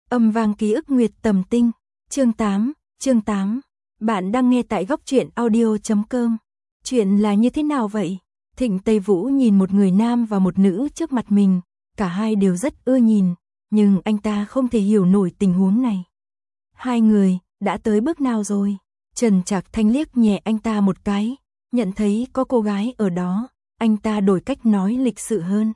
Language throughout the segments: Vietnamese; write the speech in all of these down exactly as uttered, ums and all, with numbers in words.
Âm vang ký ức Nguyệt Tầm Tinh, chương tám, chương tám. Bạn đang nghe tại góc truyện audio chấm com. Chuyện là như thế nào vậy? Thịnh Tây Vũ nhìn một người nam và một nữ trước mặt mình, cả hai đều rất ưa nhìn, nhưng anh ta không thể hiểu nổi tình huống này. Hai người, đã tới bước nào rồi? Trần Trạc Thanh liếc nhẹ anh ta một cái, nhận thấy có cô gái ở đó, anh ta đổi cách nói lịch sự hơn.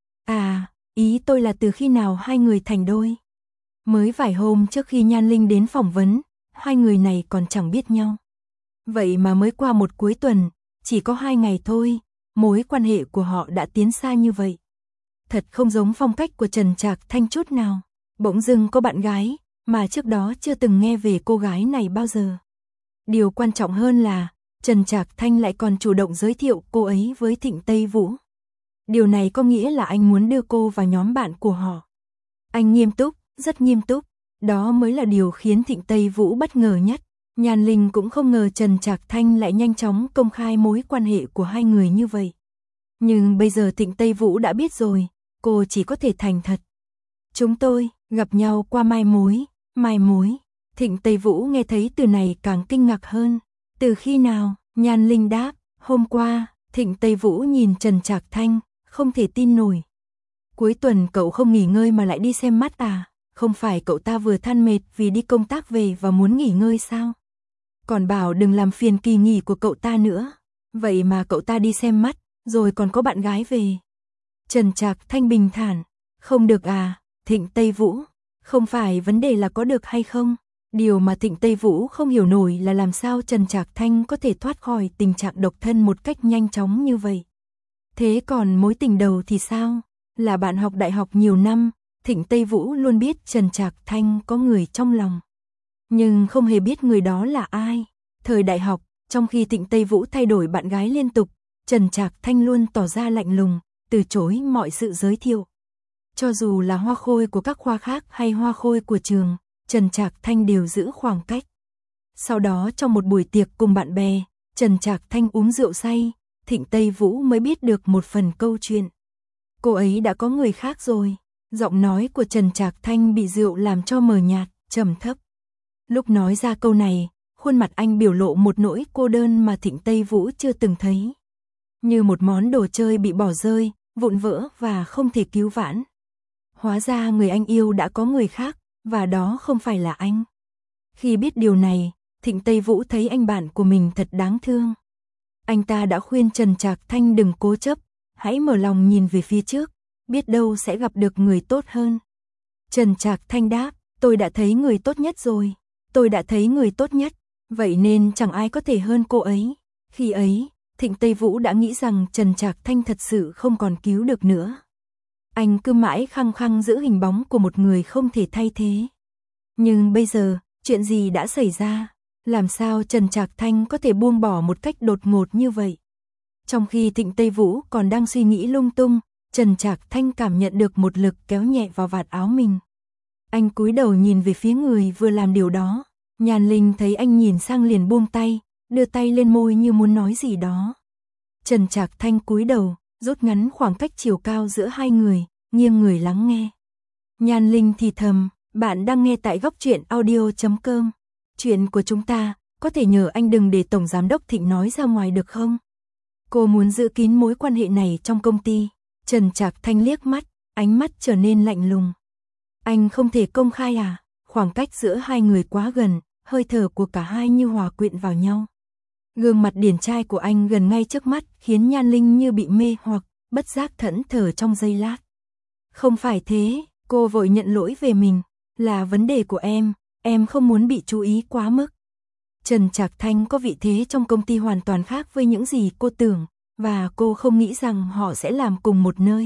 À, ý tôi là từ khi nào hai người thành đôi? Mới vài hôm trước khi Nhan Linh đến phỏng vấn, hai người này còn chẳng biết nhau. Vậy mà mới qua một cuối tuần, chỉ có hai ngày thôi, mối quan hệ của họ đã tiến xa như vậy. Thật không giống phong cách của Trần Trạc Thanh chút nào. Bỗng dưng có bạn gái, mà trước đó chưa từng nghe về cô gái này bao giờ. Điều quan trọng hơn là, Trần Trạc Thanh lại còn chủ động giới thiệu cô ấy với Thịnh Tây Vũ. Điều này có nghĩa là anh muốn đưa cô vào nhóm bạn của họ. Anh nghiêm túc, rất nghiêm túc, đó mới là điều khiến Thịnh Tây Vũ bất ngờ nhất. Nhan Linh cũng không ngờ Trần Trạc Thanh lại nhanh chóng công khai mối quan hệ của hai người như vậy. Nhưng bây giờ Thịnh Tây Vũ đã biết rồi, cô chỉ có thể thành thật. Chúng tôi gặp nhau qua mai mối, mai mối. Thịnh Tây Vũ nghe thấy từ này càng kinh ngạc hơn. Từ khi nào? Nhan Linh đáp, hôm qua. Thịnh Tây Vũ nhìn Trần Trạc Thanh, không thể tin nổi. Cuối tuần cậu không nghỉ ngơi mà lại đi xem mắt à? Không phải cậu ta vừa than mệt vì đi công tác về và muốn nghỉ ngơi sao? Còn bảo đừng làm phiền kỳ nghỉ của cậu ta nữa. Vậy mà cậu ta đi xem mắt, rồi còn có bạn gái về. Trần Trạc Thanh bình thản, không được à? Thịnh Tây Vũ, không phải vấn đề là có được hay không. Điều mà Thịnh Tây Vũ không hiểu nổi là làm sao Trần Trạc Thanh có thể thoát khỏi tình trạng độc thân một cách nhanh chóng như vậy. Thế còn mối tình đầu thì sao? Là bạn học đại học nhiều năm, Thịnh Tây Vũ luôn biết Trần Trạc Thanh có người trong lòng. Nhưng không hề biết người đó là ai. Thời đại học, trong khi Thịnh Tây Vũ thay đổi bạn gái liên tục, Trần Trạc Thanh luôn tỏ ra lạnh lùng, từ chối mọi sự giới thiệu. Cho dù là hoa khôi của các khoa khác hay hoa khôi của trường, Trần Trạc Thanh đều giữ khoảng cách. Sau đó trong một buổi tiệc cùng bạn bè, Trần Trạc Thanh uống rượu say, Thịnh Tây Vũ mới biết được một phần câu chuyện. Cô ấy đã có người khác rồi. Giọng nói của Trần Trạc Thanh bị rượu làm cho mờ nhạt, trầm thấp. Lúc nói ra câu này, khuôn mặt anh biểu lộ một nỗi cô đơn mà Thịnh Tây Vũ chưa từng thấy. Như một món đồ chơi bị bỏ rơi, vụn vỡ và không thể cứu vãn. Hóa ra người anh yêu đã có người khác, và đó không phải là anh. Khi biết điều này, Thịnh Tây Vũ thấy anh bạn của mình thật đáng thương. Anh ta đã khuyên Trần Trạc Thanh đừng cố chấp, hãy mở lòng nhìn về phía trước, biết đâu sẽ gặp được người tốt hơn. Trần Trạc Thanh đáp, tôi đã thấy người tốt nhất rồi, tôi đã thấy người tốt nhất, vậy nên chẳng ai có thể hơn cô ấy. Khi ấy, Thịnh Tây Vũ đã nghĩ rằng Trần Trạc Thanh thật sự không còn cứu được nữa. Anh cứ mãi khăng khăng giữ hình bóng của một người không thể thay thế. Nhưng bây giờ, chuyện gì đã xảy ra? Làm sao Trần Trạc Thanh có thể buông bỏ một cách đột ngột như vậy? Trong khi Thịnh Tây Vũ còn đang suy nghĩ lung tung, Trần Trạc Thanh cảm nhận được một lực kéo nhẹ vào vạt áo mình. Anh cúi đầu nhìn về phía người vừa làm điều đó. Nhan Linh thấy anh nhìn sang liền buông tay, đưa tay lên môi như muốn nói gì đó. Trần Trạc Thanh cúi đầu, rút ngắn khoảng cách chiều cao giữa hai người, nghiêng người lắng nghe. Nhan Linh thì thầm, bạn đang nghe tại góc truyện audio chấm com. Chuyện của chúng ta, có thể nhờ anh đừng để Tổng Giám đốc Thịnh nói ra ngoài được không? Cô muốn giữ kín mối quan hệ này trong công ty. Trần Trạc Thanh liếc mắt, ánh mắt trở nên lạnh lùng. Anh không thể công khai à? Khoảng cách giữa hai người quá gần, hơi thở của cả hai như hòa quyện vào nhau. Gương mặt điển trai của anh gần ngay trước mắt khiến Nhan Linh như bị mê hoặc, bất giác thẫn thờ trong giây lát. Không phải thế, cô vội nhận lỗi về mình, là vấn đề của em, em không muốn bị chú ý quá mức. Trần Trạc Thanh có vị thế trong công ty hoàn toàn khác với những gì cô tưởng, và cô không nghĩ rằng họ sẽ làm cùng một nơi.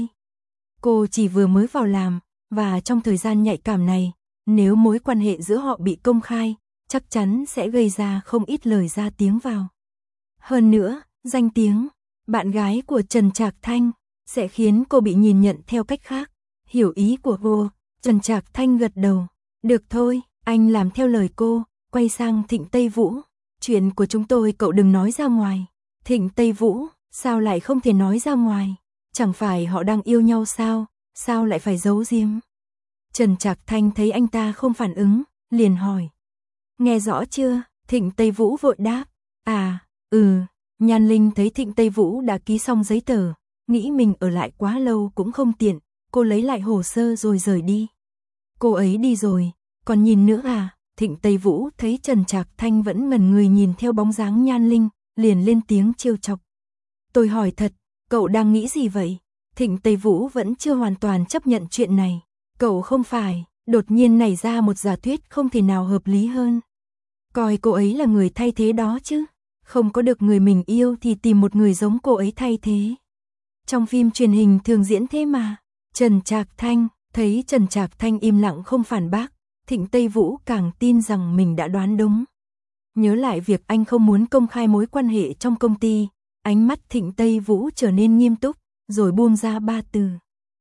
Cô chỉ vừa mới vào làm, và trong thời gian nhạy cảm này, nếu mối quan hệ giữa họ bị công khai, chắc chắn sẽ gây ra không ít lời ra tiếng vào. Hơn nữa, danh tiếng, bạn gái của Trần Trạc Thanh, sẽ khiến cô bị nhìn nhận theo cách khác. Hiểu ý của cô, Trần Trạc Thanh gật đầu. Được thôi, anh làm theo lời cô, quay sang Thịnh Tây Vũ. Chuyện của chúng tôi cậu đừng nói ra ngoài. Thịnh Tây Vũ, sao lại không thể nói ra ngoài? Chẳng phải họ đang yêu nhau sao? Sao lại phải giấu giếm? Trần Trạc Thanh thấy anh ta không phản ứng, liền hỏi. Nghe rõ chưa? Thịnh Tây Vũ vội đáp. À, ừ. Nhan Linh thấy Thịnh Tây Vũ đã ký xong giấy tờ, nghĩ mình ở lại quá lâu cũng không tiện, cô lấy lại hồ sơ rồi rời đi. Cô ấy đi rồi, còn nhìn nữa à? Thịnh Tây Vũ thấy Trần Trạc Thanh vẫn ngẩn người nhìn theo bóng dáng Nhan Linh, liền lên tiếng trêu chọc. Tôi hỏi thật, cậu đang nghĩ gì vậy? Thịnh Tây Vũ vẫn chưa hoàn toàn chấp nhận chuyện này. Cậu không phải, đột nhiên nảy ra một giả thuyết không thể nào hợp lý hơn. Coi cô ấy là người thay thế đó chứ. Không có được người mình yêu thì tìm một người giống cô ấy thay thế. Trong phim truyền hình thường diễn thế mà. Trần Trạc Thanh, thấy Trần Trạc Thanh im lặng không phản bác, Thịnh Tây Vũ càng tin rằng mình đã đoán đúng. Nhớ lại việc anh không muốn công khai mối quan hệ trong công ty, ánh mắt Thịnh Tây Vũ trở nên nghiêm túc, rồi buông ra ba từ.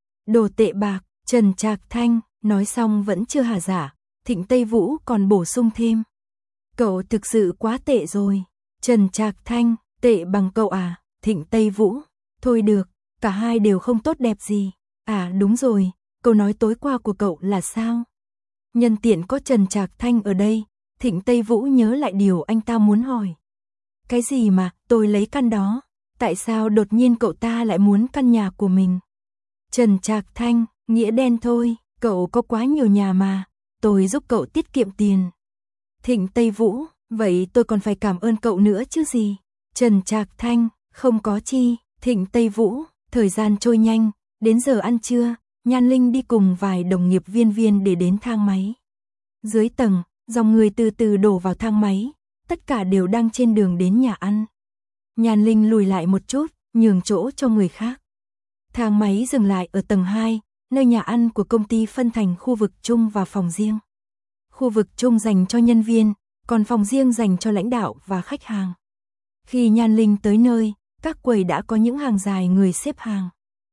Đồ tệ bạc. Trần Trạc Thanh, nói xong vẫn chưa hả giả, Thịnh Tây Vũ còn bổ sung thêm. Cậu thực sự quá tệ rồi. Trần Trạc Thanh, tệ bằng cậu à? Thịnh Tây Vũ, thôi được, cả hai đều không tốt đẹp gì. À đúng rồi, câu nói tối qua của cậu là sao? Nhân tiện có Trần Trạc Thanh ở đây, Thịnh Tây Vũ nhớ lại điều anh ta muốn hỏi. Cái gì mà, tôi lấy căn đó, tại sao đột nhiên cậu ta lại muốn căn nhà của mình? Trần Trạc Thanh, nghĩa đen thôi, cậu có quá nhiều nhà mà, tôi giúp cậu tiết kiệm tiền. Thịnh Tây Vũ, vậy tôi còn phải cảm ơn cậu nữa chứ gì? Trần Trạc Thanh, không có chi. Thịnh Tây Vũ, thời gian trôi nhanh, đến giờ ăn trưa, Nhan Linh đi cùng vài đồng nghiệp Viên Viên để đến thang máy. Dưới tầng, dòng người từ từ đổ vào thang máy, tất cả đều đang trên đường đến nhà ăn. Nhan Linh lùi lại một chút, nhường chỗ cho người khác. Thang máy dừng lại ở tầng hai, nơi nhà ăn của công ty phân thành khu vực chung và phòng riêng. Khu vực chung dành cho nhân viên, còn phòng riêng dành cho lãnh đạo và khách hàng. Khi Nhan Linh tới nơi, các quầy đã có những hàng dài người xếp hàng.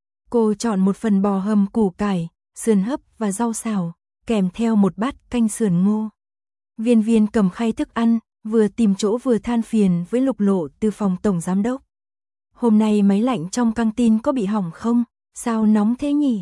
Cô chọn một phần bò hầm củ cải, sườn hấp và rau xào, kèm theo một bát canh sườn ngô. Viên Viên cầm khay thức ăn, vừa tìm chỗ vừa than phiền với Lục Lộ từ phòng tổng giám đốc. Hôm nay máy lạnh trong căng tin có bị hỏng không? Sao nóng thế nhỉ?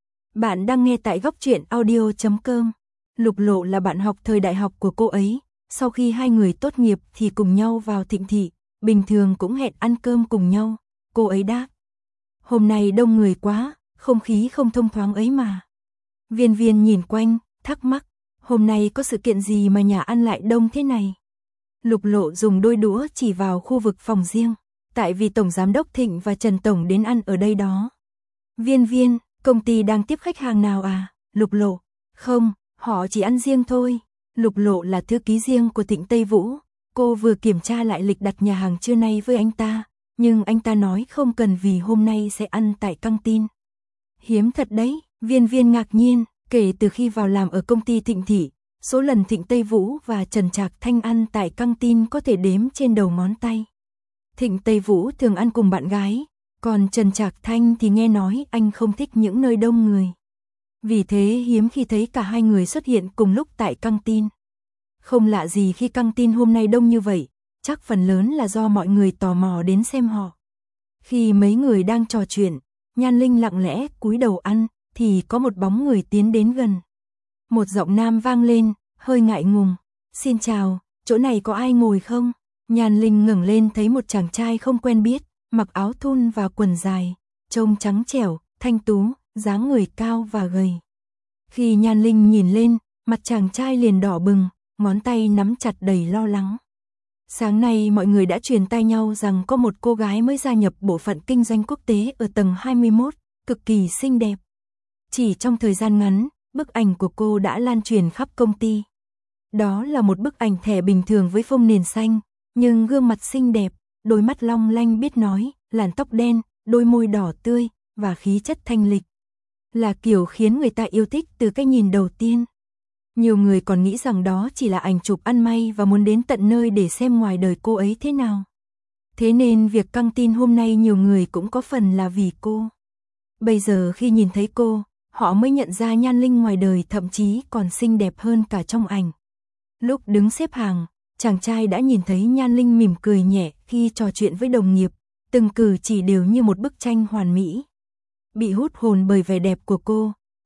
Bạn đang nghe tại góc truyện audio chấm com. Lục Lộ là bạn học thời đại học của cô ấy, sau khi hai người tốt nghiệp thì cùng nhau vào Thịnh thị, bình thường cũng hẹn ăn cơm cùng nhau, cô ấy đáp. Hôm nay đông người quá, không khí không thông thoáng ấy mà. Viên Viên nhìn quanh, thắc mắc, hôm nay có sự kiện gì mà nhà ăn lại đông thế này? Lục Lộ dùng đôi đũa chỉ vào khu vực phòng riêng, tại vì Tổng Giám đốc Thịnh và Trần Tổng đến ăn ở đây đó. Viên Viên, công ty đang tiếp khách hàng nào à? Lục Lộ, không, họ chỉ ăn riêng thôi. Lục Lộ là thư ký riêng của Thịnh Tây Vũ, cô vừa kiểm tra lại lịch đặt nhà hàng trưa nay với anh ta, nhưng anh ta nói không cần vì hôm nay sẽ ăn tại căng tin. Hiếm thật đấy, Viên Viên ngạc nhiên, kể từ khi vào làm ở công ty Thịnh thị, số lần Thịnh Tây Vũ và Trần Trạc Thanh ăn tại căng tin có thể đếm trên đầu ngón tay. Thịnh Tây Vũ thường ăn cùng bạn gái, còn Trần Trạc Thanh thì nghe nói anh không thích những nơi đông người. Vì thế hiếm khi thấy cả hai người xuất hiện cùng lúc tại căng tin. Không lạ gì khi căng tin hôm nay đông như vậy, chắc phần lớn là do mọi người tò mò đến xem họ. Khi mấy người đang trò chuyện, Nhan Linh lặng lẽ cúi đầu ăn, thì có một bóng người tiến đến gần. Một giọng nam vang lên, hơi ngại ngùng. Xin chào, chỗ này có ai ngồi không? Nhan Linh ngẩng lên thấy một chàng trai không quen biết, mặc áo thun và quần dài, trông trắng trẻo, thanh tú, dáng người cao và gầy. Khi Nhan Linh nhìn lên, mặt chàng trai liền đỏ bừng, ngón tay nắm chặt đầy lo lắng. Sáng nay mọi người đã truyền tai nhau rằng có một cô gái mới gia nhập bộ phận kinh doanh quốc tế ở tầng hai mươi mốt, cực kỳ xinh đẹp. Chỉ trong thời gian ngắn, bức ảnh của cô đã lan truyền khắp công ty. Đó là một bức ảnh thẻ bình thường với phông nền xanh, nhưng gương mặt xinh đẹp, đôi mắt long lanh biết nói, làn tóc đen, đôi môi đỏ tươi và khí chất thanh lịch. Là kiểu khiến người ta yêu thích từ cái nhìn đầu tiên. Nhiều người còn nghĩ rằng đó chỉ là ảnh chụp ăn may và muốn đến tận nơi để xem ngoài đời cô ấy thế nào. Thế nên việc căng tin hôm nay nhiều người cũng có phần là vì cô. Bây giờ khi nhìn thấy cô, họ mới nhận ra Nhan Linh ngoài đời thậm chí còn xinh đẹp hơn cả trong ảnh. Lúc đứng xếp hàng, chàng trai đã nhìn thấy Nhan Linh mỉm cười nhẹ khi trò chuyện với đồng nghiệp, từng cử chỉ đều như một bức tranh hoàn mỹ. Bị hút hồn bởi vẻ đẹp của cô,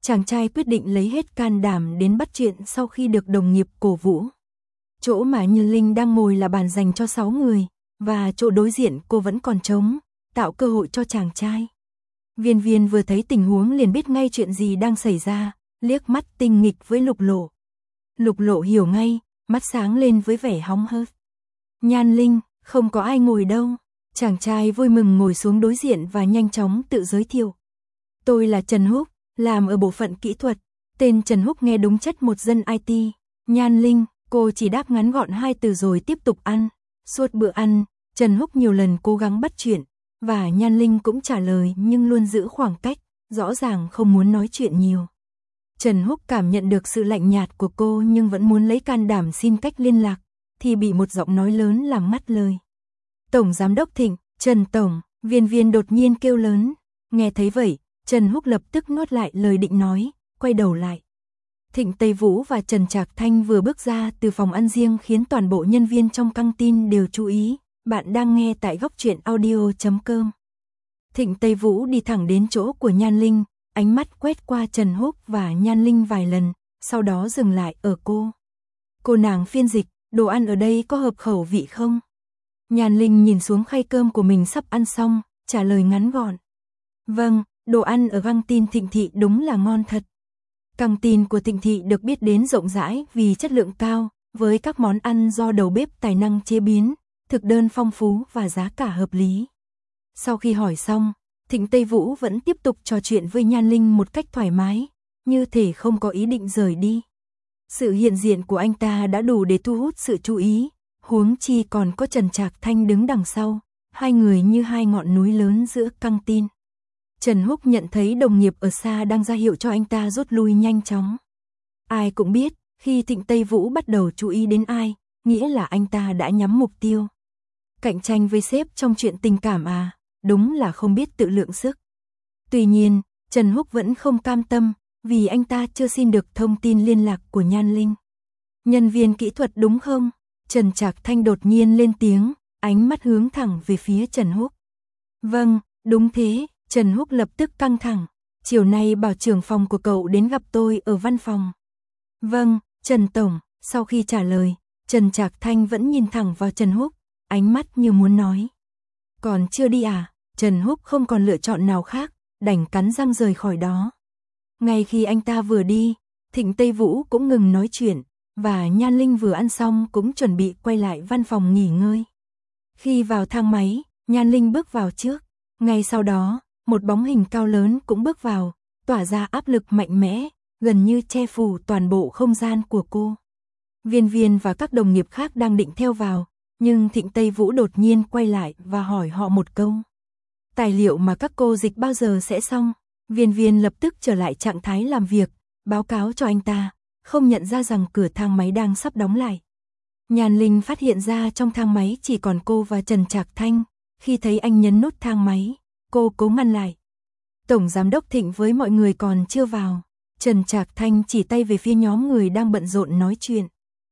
chàng trai quyết định lấy hết can đảm đến bắt chuyện sau khi được đồng nghiệp cổ vũ. Chỗ mà Như Linh đang ngồi là bàn dành cho sáu người, và chỗ đối diện cô vẫn còn trống, tạo cơ hội cho chàng trai. Viên Viên vừa thấy tình huống liền biết ngay chuyện gì đang xảy ra, liếc mắt tinh nghịch với Lục Lộ. Lục Lộ hiểu ngay, mắt sáng lên với vẻ hóng hớt. Nhan Linh, không có ai ngồi đâu. Chàng trai vui mừng ngồi xuống đối diện và nhanh chóng tự giới thiệu. Tôi là Trần Húc, làm ở bộ phận kỹ thuật. Tên Trần Húc nghe đúng chất một dân i tê. Nhan Linh, cô chỉ đáp ngắn gọn hai từ rồi tiếp tục ăn. Suốt bữa ăn, Trần Húc nhiều lần cố gắng bắt chuyện, và Nhan Linh cũng trả lời nhưng luôn giữ khoảng cách, rõ ràng không muốn nói chuyện nhiều. Trần Húc cảm nhận được sự lạnh nhạt của cô nhưng vẫn muốn lấy can đảm xin cách liên lạc, thì bị một giọng nói lớn làm ngắt lời. Tổng Giám đốc Thịnh, Trần Tổng, Viên Viên đột nhiên kêu lớn. Nghe thấy vậy, Trần Húc lập tức nuốt lại lời định nói, quay đầu lại. Thịnh Tây Vũ và Trần Trạc Thanh vừa bước ra từ phòng ăn riêng khiến toàn bộ nhân viên trong căng tin đều chú ý. Bạn đang nghe tại góc truyện audio chấm com. Thịnh Tây Vũ đi thẳng đến chỗ của Nhan Linh, ánh mắt quét qua Trần Húc và Nhan Linh vài lần, sau đó dừng lại ở cô. Cô nàng phiên dịch, đồ ăn ở đây có hợp khẩu vị không? Nhan Linh nhìn xuống khay cơm của mình sắp ăn xong, trả lời ngắn gọn. Vâng, đồ ăn ở căng tin Thịnh Thị đúng là ngon thật. Căng tin của Thịnh Thị được biết đến rộng rãi vì chất lượng cao, với các món ăn do đầu bếp tài năng chế biến, thực đơn phong phú và giá cả hợp lý. Sau khi hỏi xong, Thịnh Tây Vũ vẫn tiếp tục trò chuyện với Nhan Linh một cách thoải mái, như thể không có ý định rời đi. Sự hiện diện của anh ta đã đủ để thu hút sự chú ý, huống chi còn có Trần Trạc Thanh đứng đằng sau, hai người như hai ngọn núi lớn giữa căng tin. Trần Húc nhận thấy đồng nghiệp ở xa đang ra hiệu cho anh ta rút lui nhanh chóng. Ai cũng biết, khi Thịnh Tây Vũ bắt đầu chú ý đến ai, nghĩa là anh ta đã nhắm mục tiêu. Cạnh tranh với sếp trong chuyện tình cảm à, đúng là không biết tự lượng sức. Tuy nhiên, Trần Húc vẫn không cam tâm, vì anh ta chưa xin được thông tin liên lạc của Nhan Linh. Nhân viên kỹ thuật đúng không? Trần Trạc Thanh đột nhiên lên tiếng, ánh mắt hướng thẳng về phía Trần Húc. Vâng, đúng thế, Trần Húc lập tức căng thẳng. Chiều nay bảo trưởng phòng của cậu đến gặp tôi ở văn phòng. Vâng, Trần Tổng, sau khi trả lời, Trần Trạc Thanh vẫn nhìn thẳng vào Trần Húc, ánh mắt như muốn nói. Còn chưa đi à? Trần Húc không còn lựa chọn nào khác, đành cắn răng rời khỏi đó. Ngay khi anh ta vừa đi, Thịnh Tây Vũ cũng ngừng nói chuyện, và Nhan Linh vừa ăn xong cũng chuẩn bị quay lại văn phòng nghỉ ngơi. Khi vào thang máy, Nhan Linh bước vào trước, ngay sau đó, một bóng hình cao lớn cũng bước vào, tỏa ra áp lực mạnh mẽ, gần như che phủ toàn bộ không gian của cô. Viên Viên và các đồng nghiệp khác đang định theo vào, nhưng Thịnh Tây Vũ đột nhiên quay lại và hỏi họ một câu. Tài liệu mà các cô dịch bao giờ sẽ xong? Viên Viên lập tức trở lại trạng thái làm việc, báo cáo cho anh ta, không nhận ra rằng cửa thang máy đang sắp đóng lại. Nhan Linh phát hiện ra trong thang máy chỉ còn cô và Trần Trạc Thanh, khi thấy anh nhấn nút thang máy, cô cố ngăn lại. Tổng Giám đốc Thịnh với mọi người còn chưa vào. Trần Trạc Thanh chỉ tay về phía nhóm người đang bận rộn nói chuyện.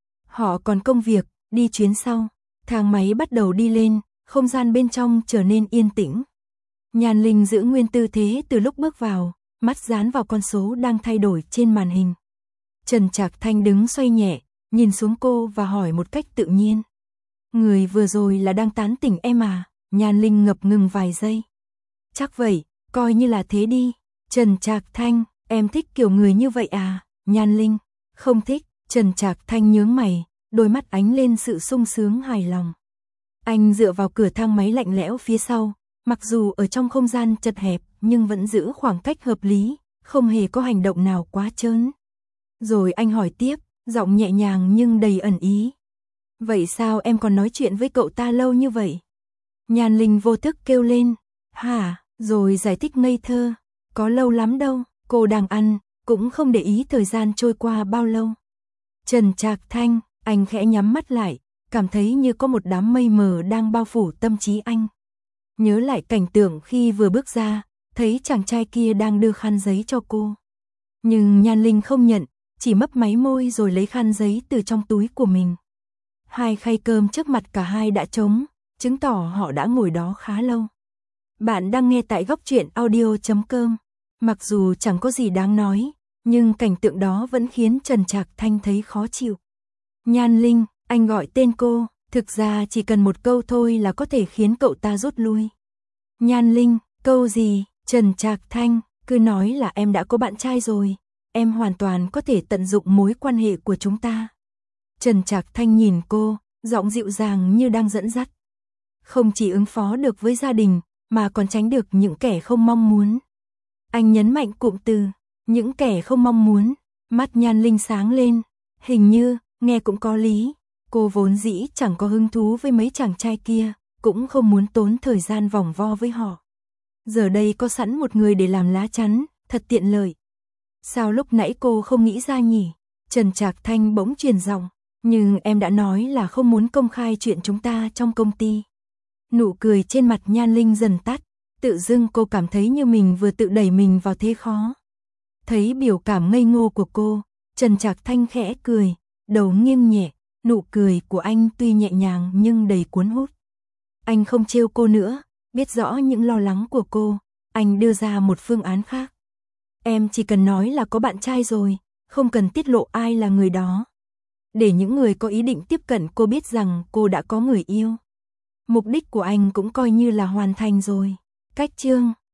Họ còn công việc, đi chuyến sau. Thang máy bắt đầu đi lên, không gian bên trong trở nên yên tĩnh. Nhan Linh giữ nguyên tư thế từ lúc bước vào, mắt dán vào con số đang thay đổi trên màn hình. Trần Trạc Thanh đứng xoay nhẹ, nhìn xuống cô và hỏi một cách tự nhiên. Người vừa rồi là đang tán tỉnh em à? Nhan Linh ngập ngừng vài giây. Chắc vậy, coi như là thế đi. Trần Trạc Thanh, em thích kiểu người như vậy à? Nhan Linh, không thích. Trần Trạc Thanh nhướng mày, đôi mắt ánh lên sự sung sướng hài lòng. Anh dựa vào cửa thang máy lạnh lẽo phía sau, mặc dù ở trong không gian chật hẹp nhưng vẫn giữ khoảng cách hợp lý, không hề có hành động nào quá trớn. Rồi anh hỏi tiếp, giọng nhẹ nhàng nhưng đầy ẩn ý. Vậy sao em còn nói chuyện với cậu ta lâu như vậy? Nhan Linh vô thức kêu lên. Hả? Rồi giải thích ngây thơ. Có lâu lắm đâu, cô đang ăn, cũng không để ý thời gian trôi qua bao lâu. Trần Trạc Thanh, anh khẽ nhắm mắt lại, cảm thấy như có một đám mây mờ đang bao phủ tâm trí anh. Nhớ lại cảnh tượng khi vừa bước ra, thấy chàng trai kia đang đưa khăn giấy cho cô. Nhưng Nhan Linh không nhận, chỉ mấp máy môi rồi lấy khăn giấy từ trong túi của mình. Hai khay cơm trước mặt cả hai đã trống, chứng tỏ họ đã ngồi đó khá lâu. Bạn đang nghe tại góc truyện audio chấm com. Mặc dù chẳng có gì đáng nói, Nhưng cảnh tượng đó vẫn khiến Trần Trạc Thanh thấy khó chịu. Nhan Linh, anh gọi tên cô, thực ra chỉ cần một câu thôi là có thể khiến cậu ta rút lui. Nhan Linh, câu gì? Trần Trạc Thanh, cứ nói là em đã có bạn trai rồi, em hoàn toàn có thể tận dụng mối quan hệ của chúng ta. Trần Trạc Thanh nhìn cô, giọng dịu dàng như đang dẫn dắt. Không chỉ ứng phó được với gia đình, mà còn tránh được những kẻ không mong muốn. Anh nhấn mạnh cụm từ, những kẻ không mong muốn, mắt Nhan Linh sáng lên, hình như, nghe cũng có lý. Cô vốn dĩ chẳng có hứng thú với mấy chàng trai kia, cũng không muốn tốn thời gian vòng vo với họ. Giờ đây có sẵn một người để làm lá chắn, thật tiện lợi. Sao lúc nãy cô không nghĩ ra nhỉ? Trần Trạc Thanh bỗng truyền giọng, nhưng em đã nói là không muốn công khai chuyện chúng ta trong công ty. Nụ cười trên mặt Nhan Linh dần tắt, tự dưng cô cảm thấy như mình vừa tự đẩy mình vào thế khó. Thấy biểu cảm ngây ngô của cô, Trần Trạc Thanh khẽ cười, đầu nghiêng nhẹ, nụ cười của anh tuy nhẹ nhàng nhưng đầy cuốn hút. Anh không trêu cô nữa, biết rõ những lo lắng của cô, anh đưa ra một phương án khác. Em chỉ cần nói là có bạn trai rồi, không cần tiết lộ ai là người đó. Để những người có ý định tiếp cận cô biết rằng cô đã có người yêu. Mục đích của anh cũng coi như là hoàn thành rồi. Cách chương